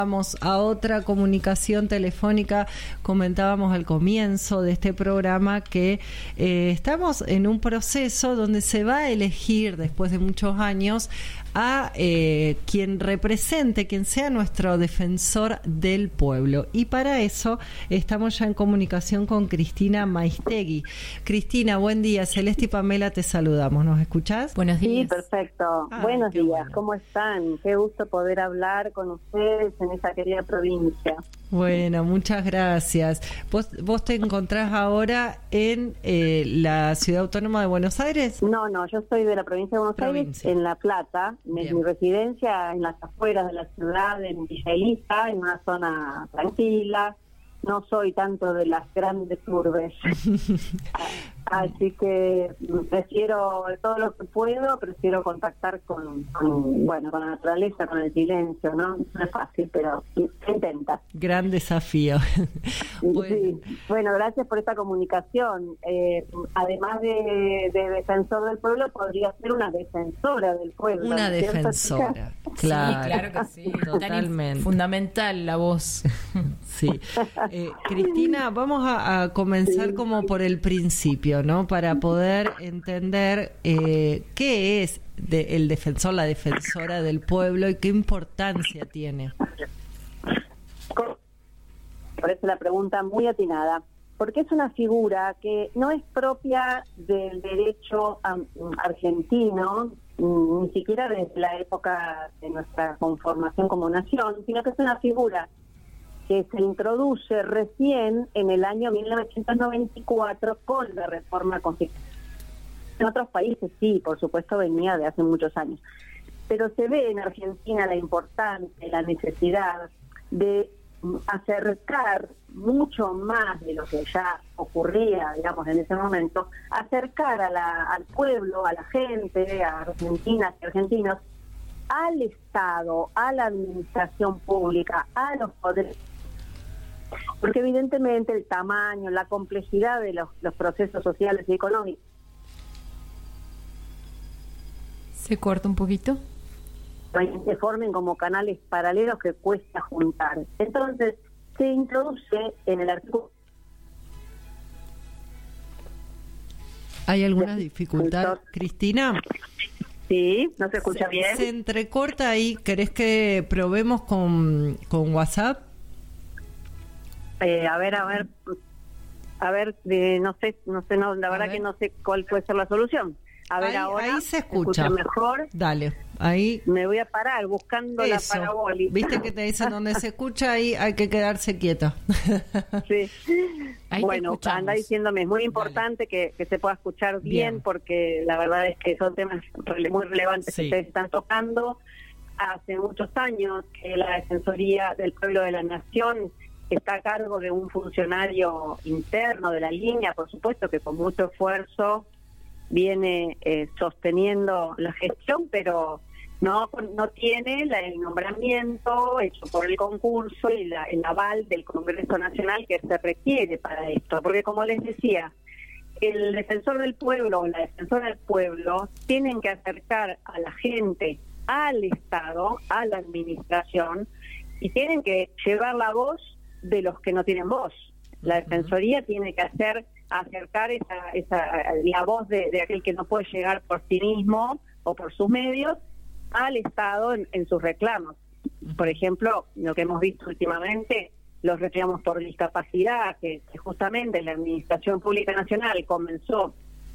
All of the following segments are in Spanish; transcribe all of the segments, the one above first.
Vamos a otra comunicación telefónica. Comentábamos al comienzo de este programa que estamos en un proceso donde se va a elegir después de muchos años a quien represente, quien sea nuestro defensor del pueblo. Y para eso estamos ya en comunicación con Cristina Maistegui. Cristina, buen día. Celeste y Pamela te saludamos. ¿Nos escuchás? Buenos días. Sí, perfecto. Buenos días. Bueno. ¿Cómo están? Qué gusto poder hablar con ustedes en esa querida provincia. Bueno, muchas gracias. ¿Vos te encontrás ahora en la Ciudad Autónoma de Buenos Aires? No, yo soy de la provincia de Buenos Aires, en La Plata. Bien. Mi residencia en las afueras de la ciudad, en Villa Elisa, en una zona tranquila. No soy tanto de las grandes urbes. Así que prefiero todo lo que puedo, prefiero contactar con la naturaleza, con el silencio, ¿no? No es fácil, pero se intenta. Gran desafío. Sí. Bueno, gracias por esta comunicación. Además de defensor del pueblo, podría ser una defensora del pueblo. Una ¿no es cierto, defensora, chica? claro. Sí, claro que sí. Totalmente. Fundamental la voz. Sí. Cristina, vamos a comenzar como por el principio, ¿no? Para poder entender qué es el defensor, la defensora del pueblo y qué importancia tiene. Por eso la pregunta muy atinada, porque es una figura que no es propia del derecho argentino, ni siquiera desde la época de nuestra conformación como nación, sino que es una figura que se introduce recién en el año 1994 con la reforma constitucional. En otros países sí, por supuesto, venía de hace muchos años, pero se ve en Argentina la importancia, la necesidad de acercar mucho más de lo que ya ocurría, digamos, en ese momento, acercar al pueblo, a la gente, a argentinas y argentinos, al Estado, a la administración pública, a los poderes. Porque evidentemente el tamaño, la complejidad de los procesos sociales y económicos. ¿Se corta un poquito? Se formen como canales paralelos que cuesta juntar. Entonces, se introduce en el artículo... ¿Hay alguna dificultad, Cristina? Sí, ¿no se escucha bien? Se entrecorta ahí. ¿Querés que probemos con WhatsApp? A ver, la verdad que no sé cuál puede ser la solución. A ver, ahora ahí se escucha mejor. Dale, ahí. Me voy a parar buscando la parabólica. Viste que te dicen donde se escucha, ahí hay que quedarse quieto. Sí. Ahí Bueno, anda diciéndome, es muy importante que se pueda escuchar bien, porque la verdad es que son temas muy relevantes que ustedes están tocando. Hace muchos años que la Defensoría del Pueblo de la Nación está a cargo de un funcionario interno de la línea, por supuesto que con mucho esfuerzo viene sosteniendo la gestión, pero no tiene el nombramiento hecho por el concurso y el aval del Congreso Nacional que se requiere para esto. Porque como les decía, el defensor del pueblo o la defensora del pueblo tienen que acercar a la gente, al Estado, a la administración, y tienen que llevar la voz de los que no tienen voz. La Defensoría tiene que acercar la voz de aquel que no puede llegar por sí mismo o por sus medios al Estado en sus reclamos. Por ejemplo, lo que hemos visto últimamente, los reclamos por discapacidad, que justamente la Administración Pública Nacional comenzó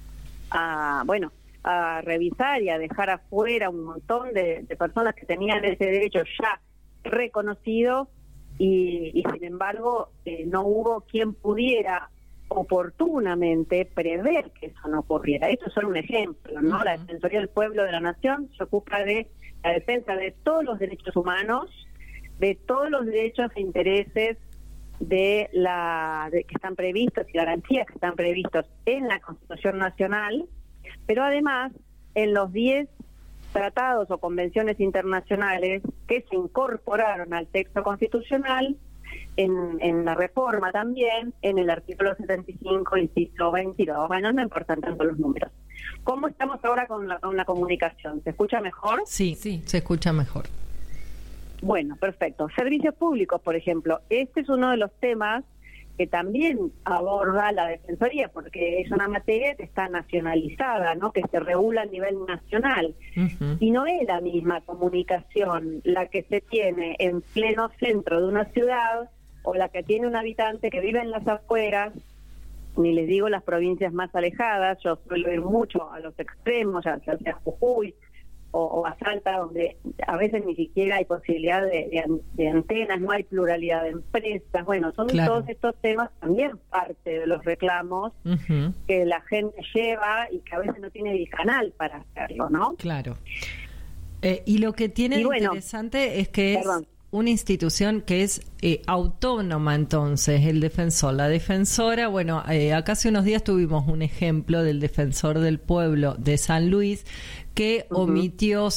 a revisar y a dejar afuera un montón de personas que tenían ese derecho ya reconocido, y sin embargo no hubo quien pudiera oportunamente prever que eso no ocurriera. Esto es solo un ejemplo, ¿no? La Defensoría del Pueblo de la Nación se ocupa de la defensa de todos los derechos humanos, de todos los derechos e intereses que están previstos y garantías que están previstos en la Constitución Nacional, pero además en los 10 tratados o convenciones internacionales que se incorporaron al texto constitucional, en la reforma también, en el artículo 75, inciso 22. Bueno, no importan tanto los números. ¿Cómo estamos ahora con la comunicación? ¿Se escucha mejor? Sí, se escucha mejor. Bueno, perfecto. Servicios públicos, por ejemplo. Este es uno de los temas que también aborda la Defensoría, porque es una materia que está nacionalizada, ¿no? Que se regula a nivel nacional. Uh-huh. Y no es la misma comunicación la que se tiene en pleno centro de una ciudad o la que tiene un habitante que vive en las afueras, ni les digo las provincias más alejadas. Yo suelo ir mucho a los extremos, ya sea Jujuy o a Salta, donde a veces ni siquiera hay posibilidad de antenas, no hay pluralidad de empresas. Bueno, son todos estos temas también parte de los reclamos uh-huh. que la gente lleva y que a veces no tiene el canal para hacerlo, ¿no? Claro. Y lo que tiene interesante es que es una institución que es autónoma, entonces, el defensor. La defensora, bueno, acá hace unos días tuvimos un ejemplo del defensor del pueblo de San Luis que uh-huh. emitió,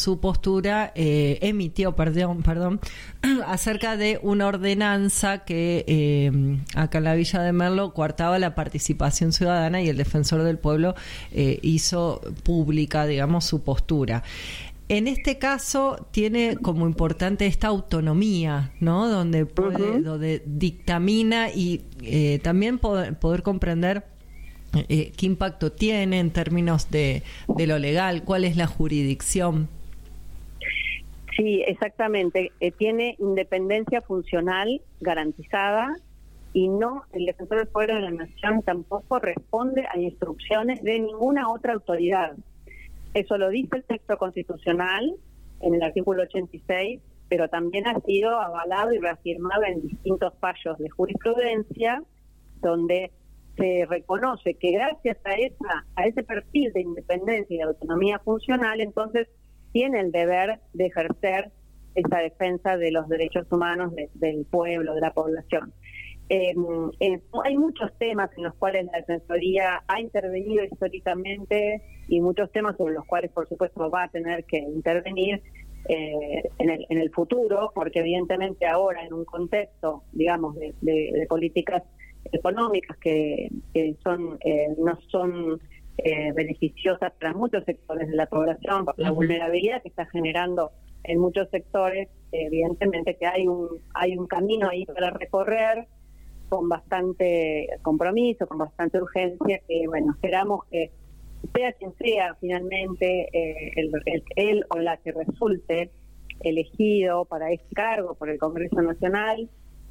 acerca de una ordenanza que acá en la Villa de Merlo coartaba la participación ciudadana, y el defensor del pueblo hizo pública, digamos, su postura. En este caso tiene como importante esta autonomía, ¿no? Donde puede, uh-huh. donde dictamina y también poder comprender qué impacto tiene en términos de lo legal, cuál es la jurisdicción. Sí, exactamente. Tiene independencia funcional garantizada, y no, el defensor del pueblo de la nación tampoco responde a instrucciones de ninguna otra autoridad. Eso lo dice el texto constitucional en el artículo 86, pero también ha sido avalado y reafirmado en distintos fallos de jurisprudencia, donde se reconoce que gracias a ese perfil de independencia y de autonomía funcional, entonces tiene el deber de ejercer esa defensa de los derechos humanos del pueblo, de la población. Hay muchos temas en los cuales la Defensoría ha intervenido históricamente, y muchos temas sobre los cuales, por supuesto, va a tener que intervenir en el futuro, porque evidentemente ahora, en un contexto, digamos, de políticas económicas que no son beneficiosas para muchos sectores de la población, por la vulnerabilidad que está generando en muchos sectores, evidentemente que hay un camino ahí para recorrer, con bastante compromiso, con bastante urgencia, que bueno, esperamos que sea quien sea finalmente él o la que resulte elegido para este cargo por el Congreso Nacional,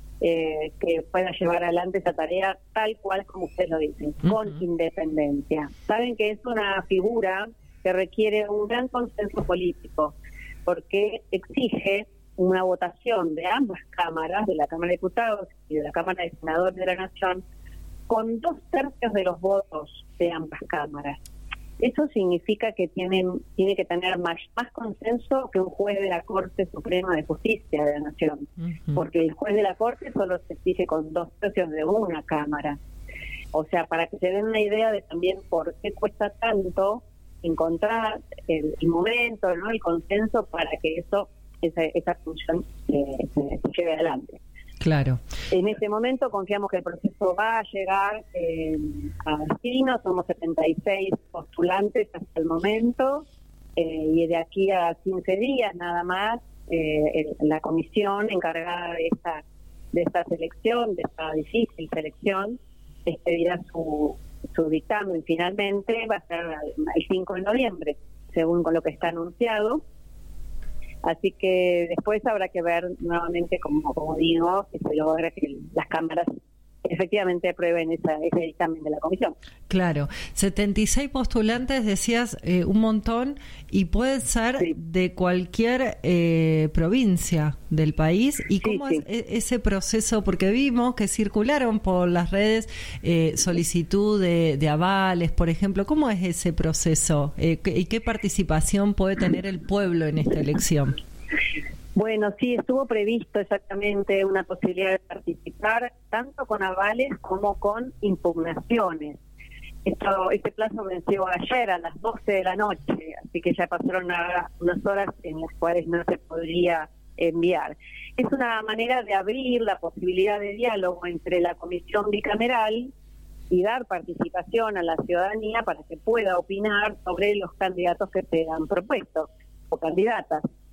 que pueda llevar adelante esa tarea tal cual como ustedes lo dicen, uh-huh. con independencia. Saben que es una figura que requiere un gran consenso político, porque exige una votación de ambas cámaras, de la Cámara de Diputados y de la Cámara de Senadores de la Nación, con 2/3 de los votos de ambas cámaras. Eso significa que tiene que tener más consenso que un juez de la Corte Suprema de Justicia de la Nación, uh-huh. porque el juez de la Corte solo se exige con 2/3 de una cámara. O sea, para que se den una idea de también por qué cuesta tanto encontrar el momento, ¿no? El consenso para que esa función se lleve adelante. Claro. En este momento confiamos que el proceso va a llegar a destino. Somos 76 postulantes hasta el momento, y de aquí a 15 días nada más la comisión encargada de esta selección, de esta difícil selección, expedirá su dictamen. Finalmente va a ser el 5 de noviembre, según con lo que está anunciado. Así que después habrá que ver nuevamente, como digo, que se logre que las cámaras efectivamente aprueben ese dictamen de la comisión. Claro, 76 postulantes, decías, un montón, y puede ser sí. de cualquier provincia del país. ¿Y cómo sí. es ese proceso? Porque vimos que circularon por las redes solicitud de avales, por ejemplo. ¿Cómo es ese proceso? ¿Y qué participación puede tener el pueblo en esta elección? Bueno, sí, estuvo previsto exactamente una posibilidad de participar tanto con avales como con impugnaciones. Este plazo venció ayer a las 12 de la noche, así que ya pasaron unas horas en las cuales no se podría enviar. Es una manera de abrir la posibilidad de diálogo entre la comisión bicameral y dar participación a la ciudadanía para que pueda opinar sobre los candidatos que se han propuesto o candidatas.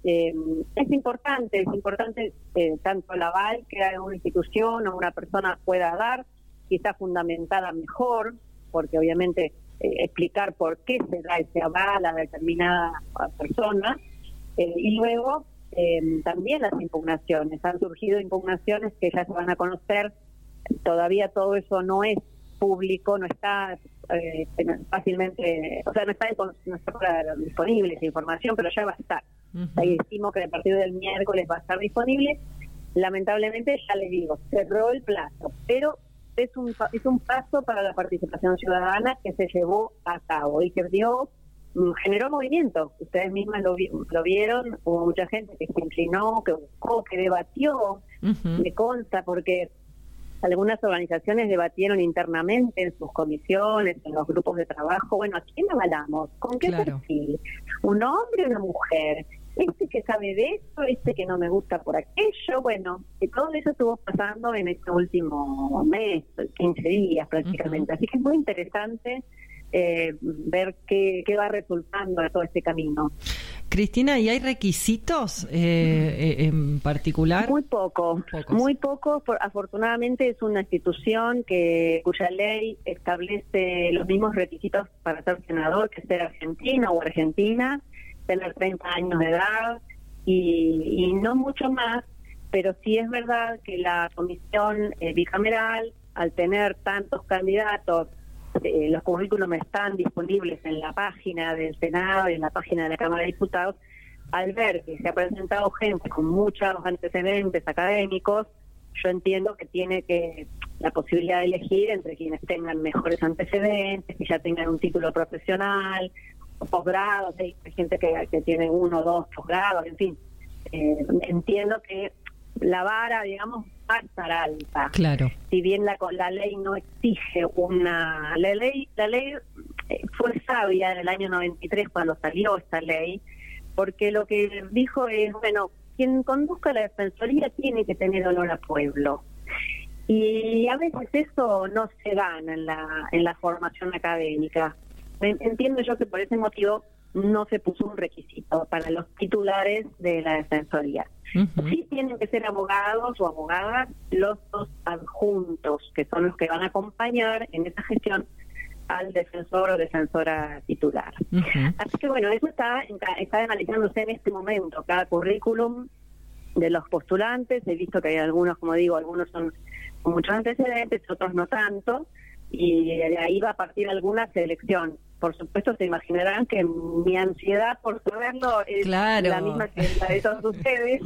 es importante tanto el aval que una institución o una persona pueda dar, quizá fundamentada mejor, porque obviamente explicar por qué se da ese aval a determinada persona, y luego también las impugnaciones. Han surgido impugnaciones que ya se van a conocer, todavía todo eso no es público, no está fácilmente, o sea, no está disponible esa información, pero ya va a estar. Ahí estimo que a partir del miércoles va a estar disponible. Lamentablemente, ya les digo, cerró el plazo, pero es un paso para la participación ciudadana que se llevó a cabo y que generó movimiento. Ustedes mismas lo vieron, hubo mucha gente que se inclinó, que buscó, que debatió, me consta, porque algunas organizaciones debatieron internamente en sus comisiones, en los grupos de trabajo. Bueno, ¿a quién avalamos? ¿Con qué perfil? ¿Un hombre o una mujer? ¿Este que sabe de esto? ¿Este que no me gusta por aquello? Bueno, todo eso estuvo pasando en este último mes, 15 días prácticamente. Así que es muy interesante ver qué va resultando de todo este camino. Cristina, ¿y hay requisitos en particular? Muy poco. Afortunadamente es una institución cuya ley establece los mismos requisitos para ser senador, que ser argentino o argentina, tener 30 años de edad y no mucho más, pero sí es verdad que la comisión bicameral, al tener tantos candidatos, los currículums están disponibles en la página del Senado y en la página de la Cámara de Diputados. Al ver que se ha presentado gente con muchos antecedentes académicos, yo entiendo que tiene la posibilidad de elegir entre quienes tengan mejores antecedentes, que ya tengan un título profesional, o posgrados. Hay gente que tiene 1 o 2 posgrados, en fin. Entiendo que la vara, digamos, va a estar alta. Claro. Si bien la ley no exige la ley fue sabia en el año 93 cuando salió esta ley, porque lo que dijo es, bueno, quien conduzca la defensoría tiene que tener olor a pueblo. Y a veces eso no se gana en la formación académica. Entiendo yo que por ese motivo no se puso un requisito para los titulares de la defensoría. Sí tienen que ser abogados o abogadas los dos adjuntos, que son los que van a acompañar en esa gestión al defensor o defensora titular. Así que bueno, eso está analizándose en este momento, cada currículum de los postulantes. He visto que hay algunos, como digo, algunos son con muchos antecedentes, otros no tanto, y de ahí va a partir alguna selección. Por supuesto, se imaginarán que mi ansiedad por saberlo es la misma que la de todos ustedes,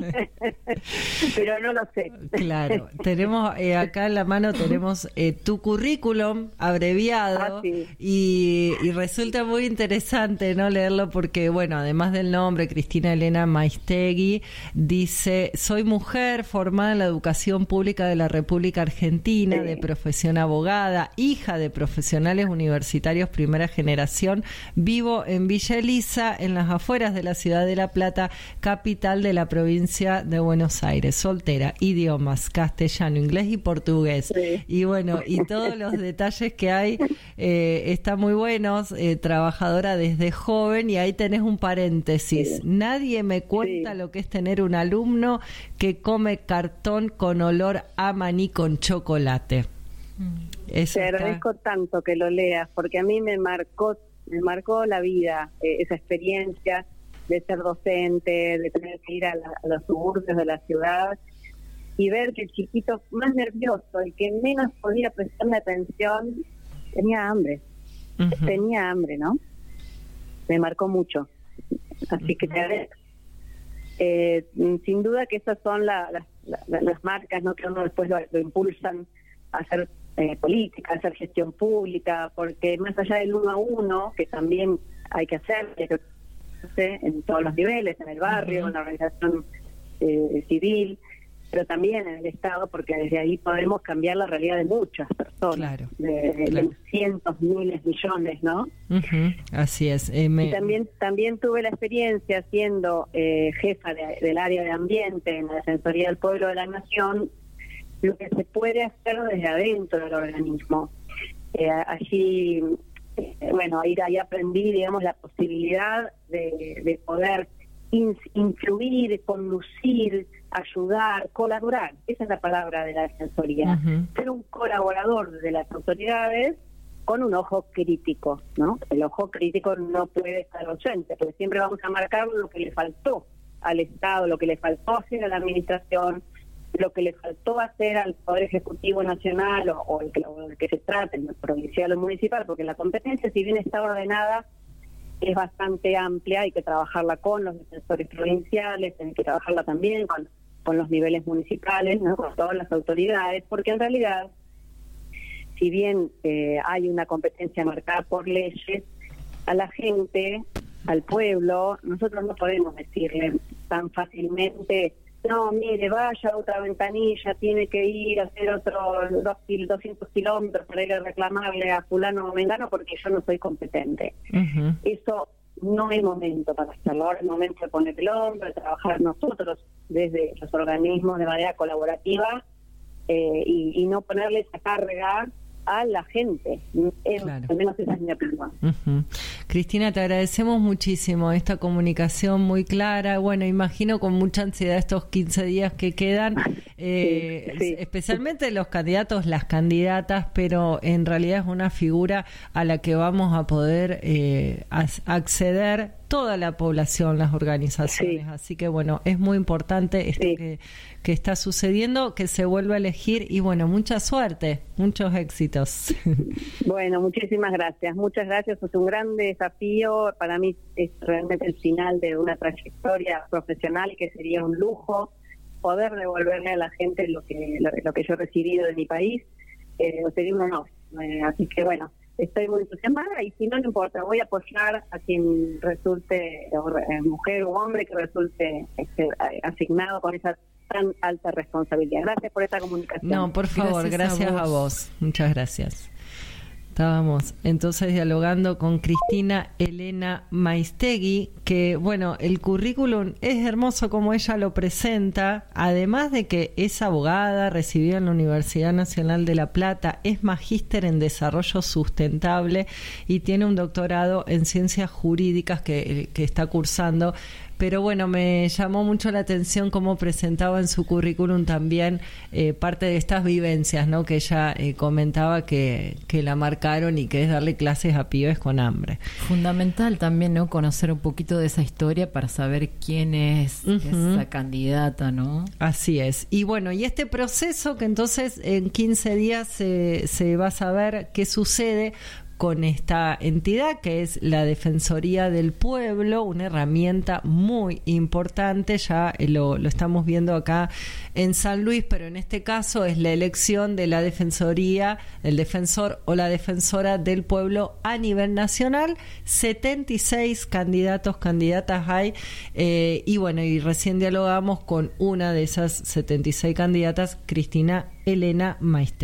pero no lo sé. Claro, tenemos acá en la mano tenemos tu currículum abreviado y resulta muy interesante no leerlo porque, bueno, además del nombre, Cristina Elena Maistegui dice: soy mujer formada en la educación pública de la República Argentina, de profesión abogada, hija de profesionales universitarios primera generación. Vivo en Villa Elisa, en las afueras de la ciudad de La Plata, capital de la provincia de Buenos Aires. Soltera, idiomas, castellano, inglés y portugués. Y bueno, y todos los detalles que hay están muy buenos. Trabajadora desde joven, y ahí tenés un paréntesis. Nadie me cuenta lo que es tener un alumno que come cartón con olor a maní con chocolate. Te agradezco tanto que lo leas, porque a mí me marcó la vida esa experiencia de ser docente, de tener que ir a los suburbios de la ciudad y ver que el chiquito más nervioso, el que menos podía prestarme atención, tenía hambre. Tenía hambre, ¿no? Me marcó mucho. Así que te agradezco. Sin duda que esas son las marcas, ¿no?, que uno después lo impulsan a hacer política, hacer gestión pública, porque más allá del 1 a 1, que también hay que hacer en todos los niveles, en el barrio, en la organización civil, pero también en el Estado, porque desde ahí podemos cambiar la realidad de muchas personas, de cientos, miles, millones, ¿no? Así es. Y también tuve la experiencia siendo jefa del área de ambiente en la Defensoría del Pueblo de la Nación, lo que se puede hacer desde adentro del organismo. Allí, bueno, ahí aprendí, digamos, la posibilidad de poder influir, conducir, ayudar, colaborar. Esa es la palabra de la Defensoría. Ser un colaborador de las autoridades con un ojo crítico, ¿no? El ojo crítico no puede estar ausente, porque siempre vamos a marcar lo que le faltó al Estado, lo que le faltó hacer a la administración, lo que le faltó hacer al Poder Ejecutivo Nacional o el que se trate, el provincial o municipal, porque la competencia, si bien está ordenada, es bastante amplia, hay que trabajarla con los defensores provinciales, hay que trabajarla también con los niveles municipales, ¿no? Con todas las autoridades, porque en realidad, si bien hay una competencia marcada por leyes, a la gente, al pueblo, nosotros no podemos decirle tan fácilmente, no, mire, vaya a otra ventanilla, tiene que ir a hacer otros 200 kilómetros para ir a reclamarle a fulano o mengano porque yo no soy competente. Eso no es momento para hacerlo, ahora es momento de poner el hombro, de trabajar nosotros desde los organismos de manera colaborativa y no ponerle esa carga a la gente. Claro. Al menos esa es mi opinión. Cristina, te agradecemos muchísimo esta comunicación muy clara. Bueno, imagino con mucha ansiedad estos 15 días que quedan, sí. Especialmente los candidatos, las candidatas, pero en realidad es una figura a la que vamos a poder acceder toda la población, las organizaciones. Sí. Así que bueno, es muy importante esto que está sucediendo, que se vuelva a elegir y bueno, mucha suerte, muchos éxitos. Bueno, muchísimas gracias. Muchas gracias. Es un gran desafío. Para mí es realmente el final de una trayectoria profesional que sería un lujo poder devolverle a la gente lo que yo he recibido de mi país. Sería un honor. Así que bueno, estoy muy entusiasmada y si no, no importa, voy a apoyar a quien resulte, mujer o hombre que resulte asignado con esa tan alta responsabilidad. Gracias por esta comunicación. No, por favor, gracias a vos. Muchas gracias. Estábamos entonces dialogando con Cristina Elena Maistegui, que bueno, el currículum es hermoso como ella lo presenta, además de que es abogada, recibida en la Universidad Nacional de La Plata, es magíster en desarrollo sustentable y tiene un doctorado en ciencias jurídicas que está cursando. Pero bueno, me llamó mucho la atención cómo presentaba en su currículum también parte de estas vivencias, ¿no? Que ella comentaba que la marcaron y que es darle clases a pibes con hambre. Fundamental también, ¿no? Conocer un poquito de esa historia para saber quién es esa candidata, ¿no? Así es. Y bueno, y este proceso que entonces en 15 días se va a saber qué sucede con esta entidad que es la Defensoría del Pueblo, una herramienta muy importante, ya lo estamos viendo acá en San Luis, pero en este caso es la elección de la Defensoría, el defensor o la defensora del pueblo a nivel nacional. 76 candidatas hay, y bueno, y recién dialogamos con una de esas 76 candidatas, Cristina Elena Maistegui.